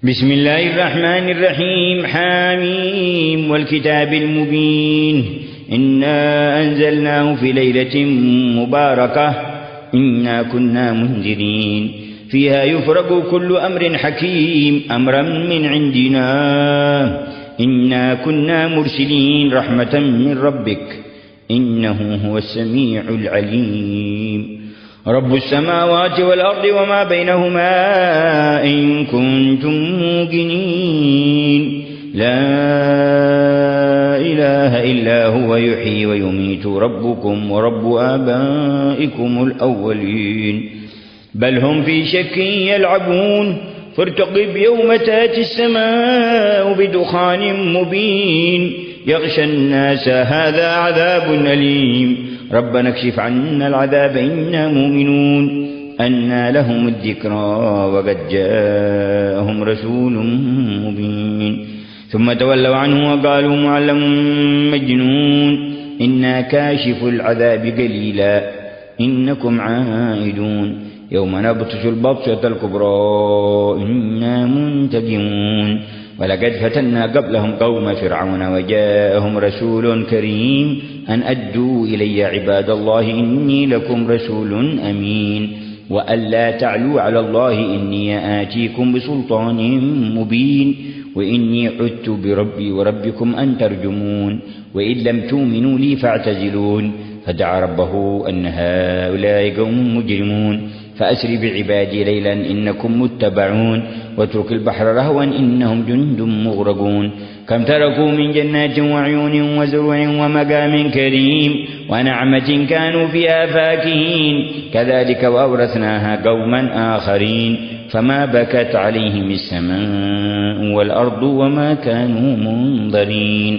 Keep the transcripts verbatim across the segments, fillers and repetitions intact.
بسم الله الرحمن الرحيم. حاميم والكتاب المبين إنا أنزلناه في ليلة مباركة إنا كنا منذرين فيها يفرق كل أمر حكيم أمرا من عندنا إنا كنا مرسلين رحمة من ربك إنه هو السميع العليم. رب السماوات والأرض وما بينهما إن كنتم موقنين لا إله إلا هو يحيي ويميت ربكم ورب آبائكم الأولين بل هم في شك يلعبون فارتقب يوم تأتي السماء بدخان مبين يغشى الناس هذا عذاب أليم ربنا اكشف عنا العذاب إنا مؤمنون أنى لهم الذكرى وقد جاءهم رسول مبين ثم تولوا عنه وقالوا معلم مجنون إنا كاشف العذاب قليلا إنكم عائدون يوم نبطش البطشة الكبرى إنا منتقمون ولقد فتنا قبلهم قوم فرعون وجاءهم رسول كريم أن أدوا إلي عباد الله إني لكم رسول أمين وألا تعلوا على الله إني آتيكم بسلطان مبين وإني عدت بربي وربكم أن ترجمون وإن لم تؤمنوا لي فاعتزلون فدعا ربه أن هؤلاء قوم مجرمون فأسر بعبادي ليلا إنكم متبعون واترك البحر رهوا إنهم جند مغرقون كم تركوا من جنات وعيون وزرع ومقام كريم ونعمة كانوا فيها فاكهين كذلك وأورثناها قوما آخرين فما بكت عليهم السماء والأرض وما كانوا منظرين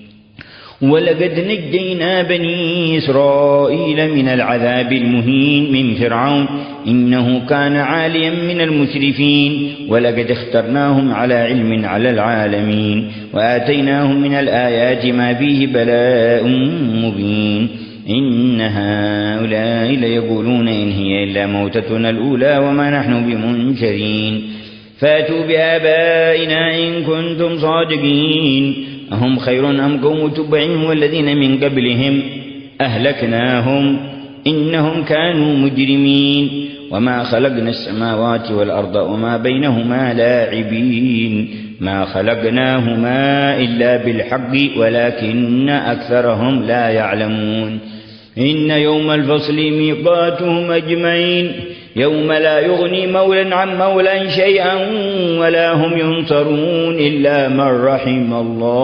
ولقد نجينا بني إسرائيل من العذاب المهين من فرعون إنه كان عاليا من المسرفين ولقد اخترناهم على علم على العالمين وآتيناهم من الآيات ما فيه بلاء مبين إن هؤلاء ليقولون إن هي إلا موتتنا الأولى وما نحن بمنشرين فاتوا بآبائنا إن كنتم صادقين أهم خير أم قوم تبع والذين من قبلهم أهلكناهم إنهم كانوا مجرمين وما خلقنا السماوات والأرض وما بينهما لاعبين ما خلقناهما إلا بالحق ولكن أكثرهم لا يعلمون إن يوم الفصل ميقاتهم أجمعين يوم لا يغني مولى عن مولى شيئا ولا هم ينصرون إلا من رحم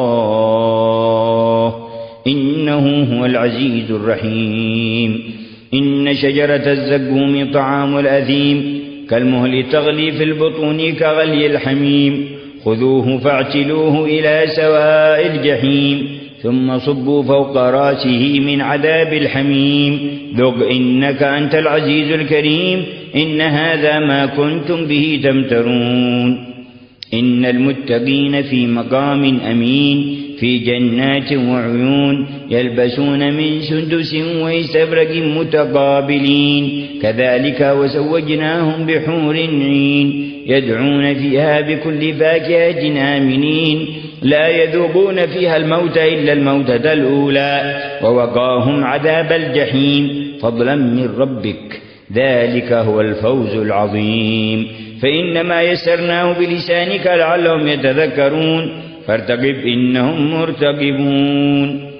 الله إنه هو العزيز الرحيم إن شجرة الزقوم طعام الأثيم كالمهل تغلي في البطون كغلي الحميم خذوه فاعتلوه إلى سواء الجحيم ثم صبوا فوق راسه من عذاب الحميم ذق إنك أنت العزيز الكريم إن هذا ما كنتم به تمترون إن المتقين في مقام أمين في جنات وعيون يلبسون من سندس واستبرق متقابلين كذلك وزوجناهم بحور عين يدعون فيها بكل فاكهة آمنين لا يذوقون فيها الموت إلا الموتة الأولى ووقاهم عذاب الجحيم فضلا من ربك ذلك هو الفوز العظيم فإنما يسرناه بلسانك لعلهم يتذكرون فارتقب إنهم مرتقبون.